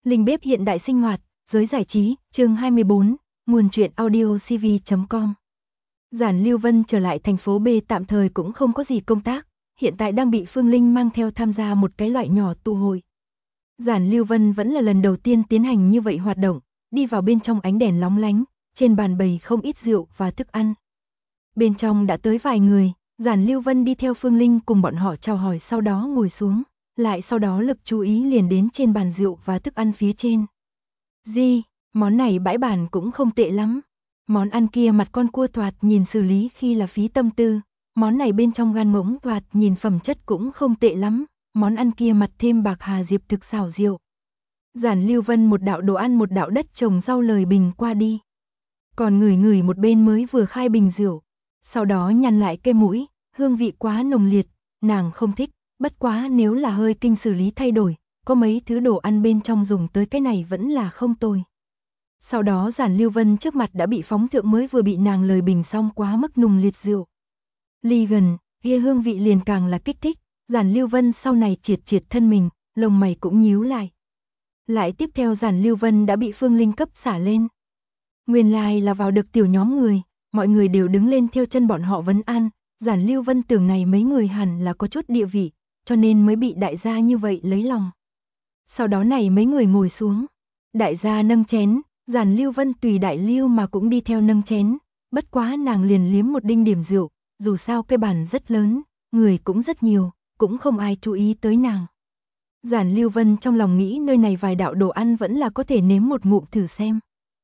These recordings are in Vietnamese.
Linh bếp hiện đại sinh hoạt, giới giải trí, chương 24, nguồn truyện audio cv.com. Giản Lưu Vân trở lại thành phố B tạm thời cũng không có gì công tác, hiện tại đang bị Phương Linh mang theo tham gia một cái loại nhỏ tụ hội. Giản Lưu Vân vẫn là lần đầu tiên tiến hành như vậy hoạt động, đi vào bên trong ánh đèn lóng lánh, trên bàn bày không ít rượu và thức ăn. Bên trong đã tới vài người, Giản Lưu Vân đi theo Phương Linh cùng bọn họ chào hỏi sau đó ngồi xuống, lại sau đó lực chú ý liền đến trên bàn rượu và thức ăn phía trên. Món này bãi bàn cũng không tệ lắm. Món ăn kia mặt con cua thoạt nhìn xử lý khi là phí tâm tư, món này bên trong gan ngỗng thoạt nhìn phẩm chất cũng không tệ lắm, món ăn kia mặt thêm bạc hà diệp thực xào rượu. Giản Lưu Vân một đạo đồ ăn một đạo đất trồng rau lời bình qua đi. Còn ngửi một bên mới vừa khai bình rượu, sau đó nhăn lại cái mũi, hương vị quá nồng liệt, nàng không thích, bất quá nếu là hơi kinh xử lý thay đổi, có mấy thứ đồ ăn bên trong dùng tới cái này vẫn là không tồi. Sau đó Giản Lưu Vân trước mặt đã bị phóng thượng mới vừa bị nàng lời bình xong quá mức nùng liệt rượu. Ly gần, kia hương vị liền càng là kích thích, Giản Lưu Vân sau này triệt thân mình, lông mày cũng nhíu lại. Lại tiếp theo Giản Lưu Vân đã bị Phương Linh cấp xả lên. Nguyên lai là vào được tiểu nhóm người, mọi người đều đứng lên theo chân bọn họ vấn an, Giản Lưu Vân tưởng này mấy người hẳn là có chút địa vị, cho nên mới bị đại gia như vậy lấy lòng. Sau đó này mấy người ngồi xuống, đại gia nâng chén, Giản Lưu Vân tùy đại lưu mà cũng đi theo nâng chén, bất quá nàng liền liếm một đinh điểm rượu, dù sao cái bàn rất lớn, người cũng rất nhiều, cũng không ai chú ý tới nàng. Giản Lưu Vân trong lòng nghĩ nơi này vài đạo đồ ăn vẫn là có thể nếm một ngụm thử xem.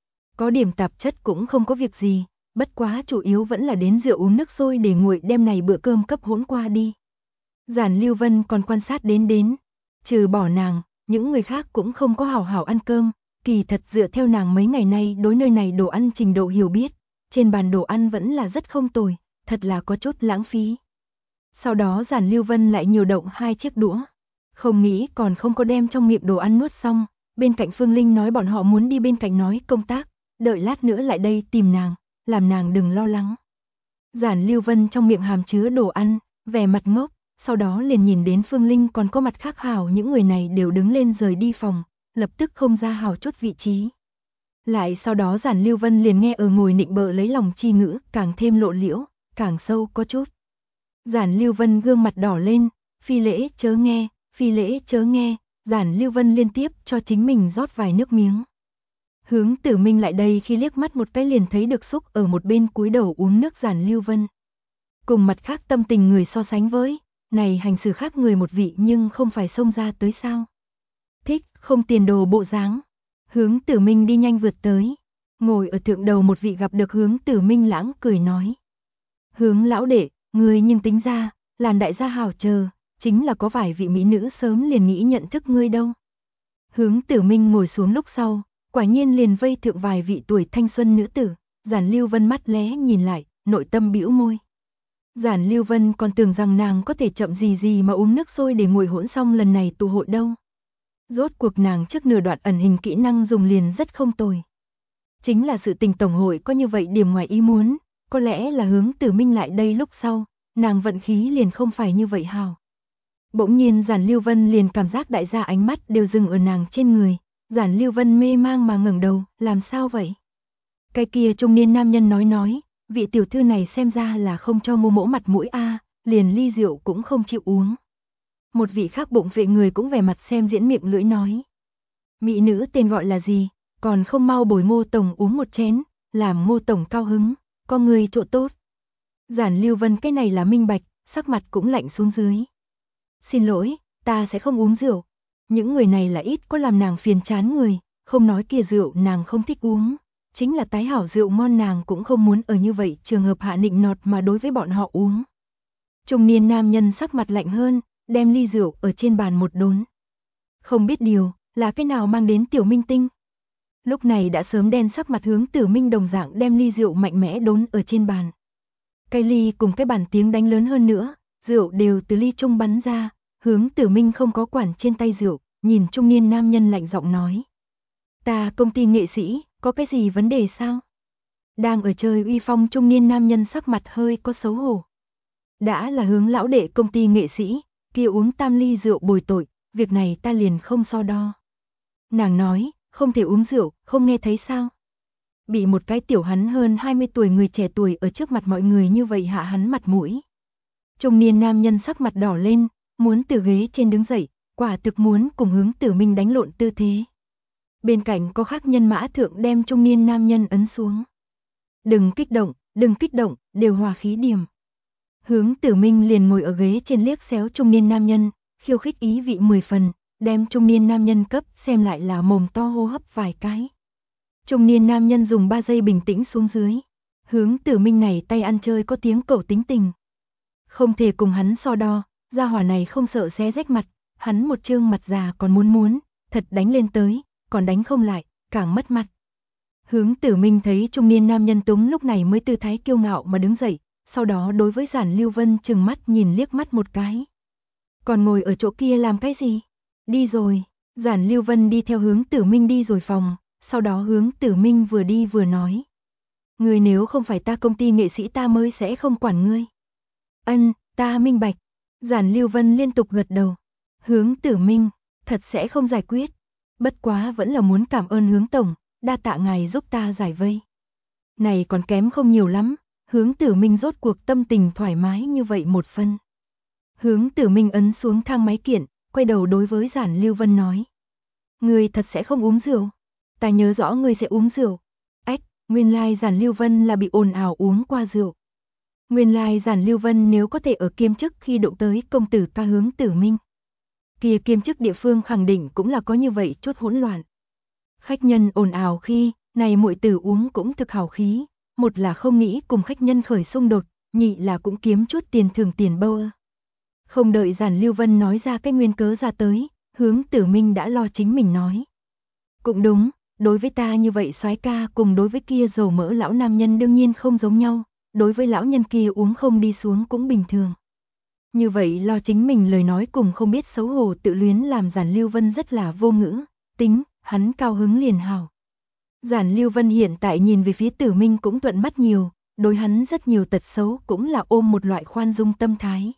Có điểm tạp chất cũng không có việc gì, bất quá chủ yếu vẫn là đến rượu uống nước sôi để nguội đem này bữa cơm cấp hỗn qua đi. Giản Lưu Vân còn quan sát đến, trừ bỏ nàng, những người khác cũng không có hảo hảo ăn cơm, kỳ thật dựa theo nàng mấy ngày nay đối nơi này đồ ăn trình độ hiểu biết, trên bàn đồ ăn vẫn là rất không tồi, thật là có chút lãng phí. Sau đó Giản Lưu Vân lại nhiều động 2 chiếc đũa, không nghĩ còn không có đem trong miệng đồ ăn nuốt xong, bên cạnh Phương Linh nói bọn họ muốn đi bên cạnh nói công tác, đợi lát nữa lại đây tìm nàng, làm nàng đừng lo lắng. Giản Lưu Vân trong miệng hàm chứa đồ ăn, vẻ mặt ngốc, sau đó liền nhìn đến Phương Linh còn có mặt khác hảo những người này đều đứng lên rời đi phòng, lập tức không ra hảo chút vị trí. Lại sau đó Giản Lưu Vân liền nghe ở ngồi nịnh bợ lấy lòng chi ngữ, càng thêm lộ liễu, càng sâu có chút. Giản Lưu Vân gương mặt đỏ lên, phi lễ chớ nghe, phi lễ chớ nghe, Giản Lưu Vân liên tiếp cho chính mình rót vài nước miếng. Hướng Tử Minh lại đây khi liếc mắt một cái liền thấy được xúc ở một bên cúi đầu uống nước Giản Lưu Vân. Cùng mặt khác tâm tình người so sánh với, này hành xử khác người một vị nhưng không phải xông ra tới sao. Thích, không tiền đồ bộ dáng. Hướng Tử Minh đi nhanh vượt tới, ngồi ở thượng đầu một vị gặp được Hướng Tử Minh lãng cười nói. Hướng lão đệ, ngươi nhưng tính ra, làm đại gia hảo chờ, chính là có vài vị mỹ nữ sớm liền nghĩ nhận thức ngươi đâu. Hướng Tử Minh ngồi xuống lúc sau, quả nhiên liền vây thượng vài vị tuổi thanh xuân nữ tử, Giản Lưu Vân mắt lé nhìn lại, nội tâm bĩu môi. Giản Lưu Vân còn tưởng rằng nàng có thể chậm gì mà uống nước sôi để nguội hỗn xong lần này tụ hội đâu. Rốt cuộc nàng trước nửa đoạn ẩn hình kỹ năng dùng liền rất không tồi. Chính là sự tình tổng hội có như vậy điểm ngoài ý muốn, có lẽ là Hướng Tử Minh lại đây lúc sau, nàng vận khí liền không phải như vậy hào. Bỗng nhiên Giản Lưu Vân liền cảm giác đại gia ánh mắt đều dừng ở nàng trên người, Giản Lưu Vân mê mang mà ngẩng đầu, làm sao vậy? Cái kia trung niên nam nhân nói, vị tiểu thư này xem ra là không cho Ngô Mỗ mặt mũi a, liền ly rượu cũng không chịu uống. Một vị khác bụng vệ người cũng vẻ mặt xem diễn miệng lưỡi nói. Mỹ nữ tên gọi là gì, còn không mau bồi Ngô tổng uống một chén, làm Ngô tổng cao hứng, có người chỗ tốt. Giản Lưu Vân cái này là minh bạch, sắc mặt cũng lạnh xuống dưới. Xin lỗi, ta sẽ không uống rượu. Những người này là ít có làm nàng phiền chán người, không nói kia rượu nàng không thích uống. Chính là tái hảo rượu ngon nàng cũng không muốn ở như vậy trường hợp hạ nịnh nọt mà đối với bọn họ uống. Trung niên nam nhân sắc mặt lạnh hơn, đem ly rượu ở trên bàn một đốn. Không biết điều, là cái nào mang đến tiểu minh tinh. Lúc này đã sớm đen sắc mặt Hướng Tử Minh đồng dạng đem ly rượu mạnh mẽ đốn ở trên bàn. Cái ly cùng cái bàn tiếng đánh lớn hơn nữa, rượu đều từ ly trung bắn ra, Hướng Tử Minh không có quản trên tay rượu, nhìn trung niên nam nhân lạnh giọng nói. Ta công ty nghệ sĩ, có cái gì vấn đề sao? Đang ở chơi uy phong trung niên nam nhân sắc mặt hơi có xấu hổ. Đã là Hướng lão đệ công ty nghệ sĩ, kia uống tam ly rượu bồi tội, việc này ta liền không so đo. Nàng nói, không thể uống rượu, không nghe thấy sao? Bị một cái tiểu hắn hơn 20 tuổi người trẻ tuổi ở trước mặt mọi người như vậy hạ hắn mặt mũi. Trung niên nam nhân sắc mặt đỏ lên, muốn từ ghế trên đứng dậy, quả thực muốn cùng Hướng Tử Minh đánh lộn tư thế. Bên cạnh có khác nhân mã thượng đem trung niên nam nhân ấn xuống. Đừng kích động, đều hòa khí điểm. Hướng Tử Minh liền ngồi ở ghế trên liếc xéo trung niên nam nhân, khiêu khích ý vị 10 phần, đem trung niên nam nhân cấp xem lại là mồm to hô hấp vài cái. Trung niên nam nhân dùng 3 giây bình tĩnh xuống dưới. Hướng Tử Minh này tay ăn chơi có tiếng cẩu tính tình. Không thể cùng hắn so đo, gia hỏa này không sợ xé rách mặt, hắn một trương mặt già còn muốn, thật đánh lên tới, còn đánh không lại, càng mất mặt. Hướng Tử Minh thấy trung niên nam nhân túng lúc này mới tư thái kiêu ngạo mà đứng dậy, sau đó đối với Giản Lưu Vân trừng mắt nhìn liếc mắt một cái. Còn ngồi ở chỗ kia làm cái gì? Đi rồi. Giản Lưu Vân đi theo Hướng Tử Minh đi rồi phòng, sau đó Hướng Tử Minh vừa đi vừa nói. Ngươi nếu không phải ta công ty nghệ sĩ ta mới sẽ không quản ngươi. Ta minh bạch. Giản Lưu Vân liên tục gật đầu. Hướng Tử Minh, thật sẽ không giải quyết. Bất quá vẫn là muốn cảm ơn Hướng Tổng, đa tạ ngài giúp ta giải vây. Này còn kém không nhiều lắm, Hướng Tử Minh rốt cuộc tâm tình thoải mái như vậy một phân. Hướng Tử Minh ấn xuống thang máy kiện, quay đầu đối với Giản Lưu Vân nói. Ngươi thật sẽ không uống rượu. Ta nhớ rõ ngươi sẽ uống rượu. Nguyên lai Giản Lưu Vân là bị ồn ào uống qua rượu. Nguyên lai Giản Lưu Vân nếu có thể ở kiêm chức khi động tới công tử ca Hướng Tử Minh. Kia kiêm chức địa phương khẳng định cũng là có như vậy chút hỗn loạn. Khách nhân ồn ào khi, này muội tử uống cũng thực hào khí, một là không nghĩ cùng khách nhân khởi xung đột, nhị là cũng kiếm chút tiền thưởng tiền bâu. Không đợi Giản Lưu Vân nói ra cái nguyên cớ ra tới, Hướng Tử Minh đã lo chính mình nói. Cũng đúng, đối với ta như vậy soái ca cùng đối với kia dầu mỡ lão nam nhân đương nhiên không giống nhau, đối với lão nhân kia uống không đi xuống cũng bình thường. Như vậy lo chính mình lời nói cùng không biết xấu hổ tự luyến làm Giản Lưu Vân rất là vô ngữ, tính, hắn cao hứng liền hào. Giản Lưu Vân hiện tại nhìn về phía Tử Minh cũng thuận mắt nhiều, đối hắn rất nhiều tật xấu cũng là ôm một loại khoan dung tâm thái.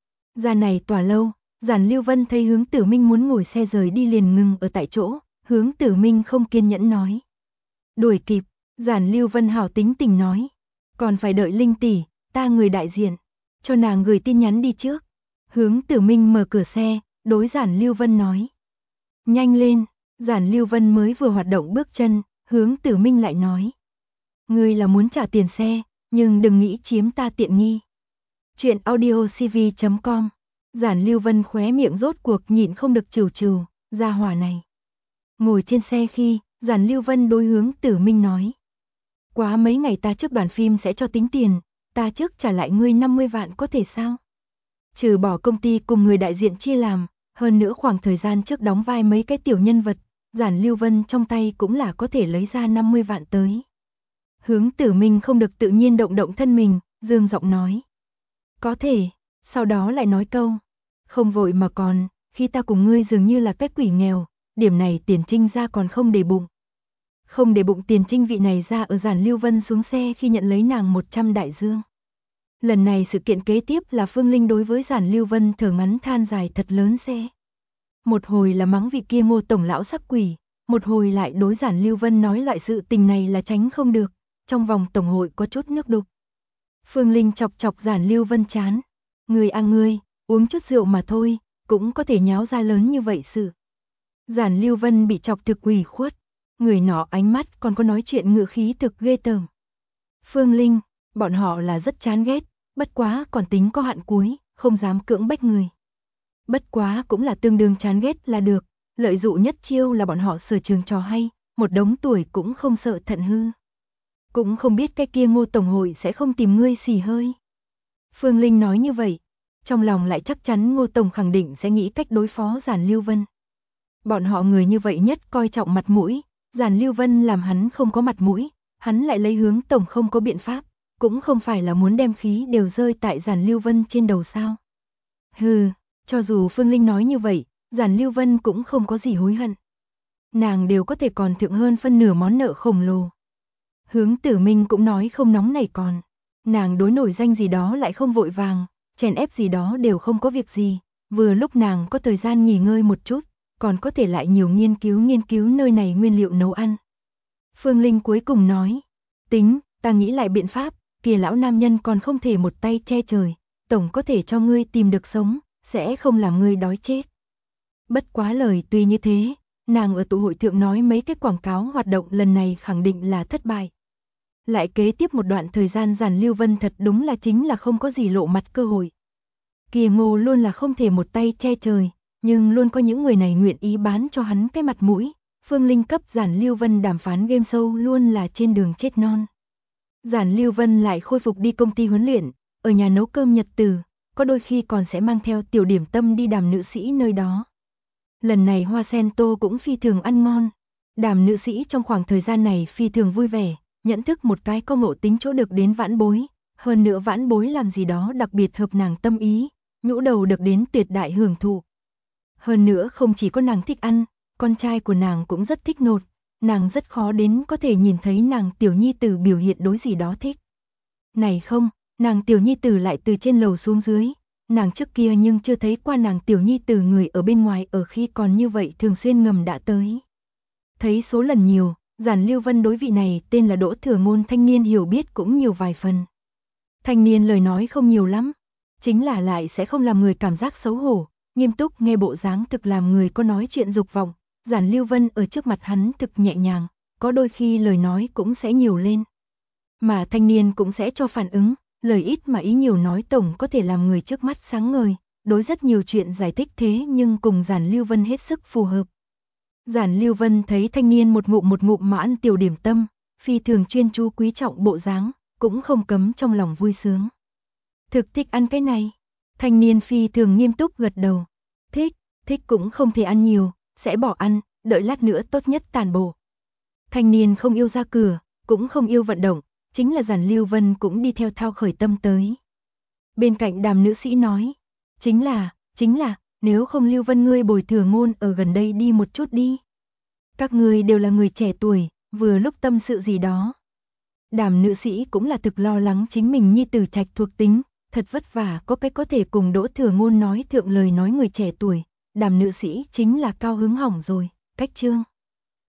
Ra này tòa lâu, Giản Lưu Vân thấy Hướng Tử Minh muốn ngồi xe rời đi liền ngừng ở tại chỗ, Hướng Tử Minh không kiên nhẫn nói. Đuổi kịp, Giản Lưu Vân hảo tính tình nói. Còn phải đợi Linh tỷ, ta người đại diện, cho nàng gửi tin nhắn đi trước. Hướng Tử Minh mở cửa xe, đối Giản Lưu Vân nói. Nhanh lên, Giản Lưu Vân mới vừa hoạt động bước chân, Hướng Tử Minh lại nói. Ngươi là muốn trả tiền xe, nhưng đừng nghĩ chiếm ta tiện nghi. Chuyện audiocv.com. Giản Lưu Vân khóe miệng rốt cuộc nhịn không được trừ, ra hỏa này. Ngồi trên xe khi, Giản Lưu Vân đối Hướng Tử Minh nói. Quá mấy ngày ta trước đoàn phim sẽ cho tính tiền, ta trước trả lại ngươi 50 vạn có thể sao? Trừ bỏ công ty cùng người đại diện chia làm, hơn nữa khoảng thời gian trước đóng vai mấy cái tiểu nhân vật, Giản Lưu Vân trong tay cũng là có thể lấy ra 50 vạn tới. Hướng Tử Minh không được tự nhiên động thân mình, dương giọng nói. Có thể, sau đó lại nói câu. Không vội mà còn, khi ta cùng ngươi dường như là cái quỷ nghèo, điểm này Tiền Trinh ra còn không để bụng. Không để bụng Tiền Trinh vị này ra ở Giản Lưu Vân xuống xe khi nhận lấy nàng 100 đại dương. Lần này sự kiện kế tiếp là Phương Linh đối với Giản Lưu Vân thở ngắn than dài thật lớn xe. Một hồi là mắng vị kia Ngô tổng lão sắc quỷ, một hồi lại đối Giản Lưu Vân nói loại sự tình này là tránh không được, trong vòng tổng hội có chút nước đục. Phương Linh chọc Giản Lưu Vân chán. Ngươi ngươi, uống chút rượu mà thôi, cũng có thể nháo ra lớn như vậy sự. Giản Lưu Vân bị chọc thực ủy khuất, người nọ ánh mắt còn có nói chuyện ngữ khí thực ghê tởm. Phương Linh, bọn họ là rất chán ghét, bất quá còn tính có hạn cuối, không dám cưỡng bách người. Bất quá cũng là tương đương chán ghét là được, lợi dụ nhất chiêu là bọn họ sở trường trò hay, một đống tuổi cũng không sợ thận hư. Cũng không biết cái kia Ngô tổng hội sẽ không tìm ngươi xì hơi. Phương Linh nói như vậy, trong lòng lại chắc chắn Ngô tổng khẳng định sẽ nghĩ cách đối phó Giản Lưu Vân. Bọn họ người như vậy nhất coi trọng mặt mũi, Giản Lưu Vân làm hắn không có mặt mũi, hắn lại lấy Hướng tổng không có biện pháp, cũng không phải là muốn đem khí đều rơi tại Giản Lưu Vân trên đầu sao. Hừ, cho dù Phương Linh nói như vậy, Giản Lưu Vân cũng không có gì hối hận. Nàng đều có thể còn thượng hơn phân nửa món nợ khổng lồ. Hướng Tử Minh cũng nói không nóng nảy còn, nàng đối nổi danh gì đó lại không vội vàng, chèn ép gì đó đều không có việc gì, vừa lúc nàng có thời gian nghỉ ngơi một chút, còn có thể lại nhiều nghiên cứu nơi này nguyên liệu nấu ăn. Phương Linh cuối cùng nói, tính, ta nghĩ lại biện pháp, kìa lão nam nhân còn không thể một tay che trời, tổng có thể cho ngươi tìm được sống, sẽ không làm ngươi đói chết. Bất quá lời tuy như thế, nàng ở tụ hội thượng nói mấy cái quảng cáo hoạt động lần này khẳng định là thất bại. Lại kế tiếp một đoạn thời gian Giản Lưu Vân thật đúng là chính là không có gì lộ mặt cơ hội. Kìa Ngô luôn là không thể một tay che trời, nhưng luôn có những người này nguyện ý bán cho hắn cái mặt mũi. Phương Linh cấp Giản Lưu Vân đàm phán game show luôn là trên đường chết non. Giản Lưu Vân lại khôi phục đi công ty huấn luyện, ở nhà nấu cơm nhật từ, có đôi khi còn sẽ mang theo tiểu điểm tâm đi đàm nữ sĩ nơi đó. Lần này hoa sen tô cũng phi thường ăn ngon. Đàm nữ sĩ trong khoảng thời gian này phi thường vui vẻ, nhận thức một cái có ngộ tính chỗ được đến vãn bối, hơn nữa vãn bối làm gì đó đặc biệt hợp nàng tâm ý, nhũ đầu được đến tuyệt đại hưởng thụ. Hơn nữa không chỉ có nàng thích ăn, con trai của nàng cũng rất thích nột, nàng rất khó đến có thể nhìn thấy nàng tiểu nhi tử biểu hiện đối gì đó thích. Này không, nàng tiểu nhi tử lại từ trên lầu xuống dưới, nàng trước kia nhưng chưa thấy qua nàng tiểu nhi tử người ở bên ngoài ở khi còn như vậy thường xuyên ngầm đã tới. Thấy số lần nhiều, Giản Lưu Vân đối vị này tên là Đỗ Thừa Ngôn thanh niên hiểu biết cũng nhiều vài phần. Thanh niên lời nói không nhiều lắm, chính là lại sẽ không làm người cảm giác xấu hổ, nghiêm túc nghe bộ dáng thực làm người có nói chuyện dục vọng. Giản Lưu Vân ở trước mặt hắn thực nhẹ nhàng, có đôi khi lời nói cũng sẽ nhiều lên. Mà thanh niên cũng sẽ cho phản ứng, lời ít mà ý nhiều nói tổng có thể làm người trước mắt sáng ngời, đối rất nhiều chuyện giải thích thế nhưng cùng Giản Lưu Vân hết sức phù hợp. Giản Lưu Vân thấy thanh niên một ngụm mà ăn tiểu điểm tâm, phi thường chuyên chú quý trọng bộ dáng, cũng không cấm trong lòng vui sướng. Thực thích ăn cái này. Thanh niên phi thường nghiêm túc gật đầu. Thích cũng không thể ăn nhiều, sẽ bỏ ăn, đợi lát nữa tốt nhất tàn bộ. Thanh niên không yêu ra cửa, cũng không yêu vận động, chính là Giản Lưu Vân cũng đi theo thao khởi tâm tới. Bên cạnh Đàm nữ sĩ nói, chính là, nếu không Lưu Vân ngươi bồi Thừa Ngôn ở gần đây đi một chút đi. Các ngươi đều là người trẻ tuổi, vừa lúc tâm sự gì đó. Đàm nữ sĩ cũng là thực lo lắng chính mình nhi tử trạch thuộc tính, thật vất vả có cái có thể cùng Đỗ Thừa Ngôn nói thượng lời nói người trẻ tuổi. Đàm nữ sĩ chính là cao hứng hỏng rồi, cách chương.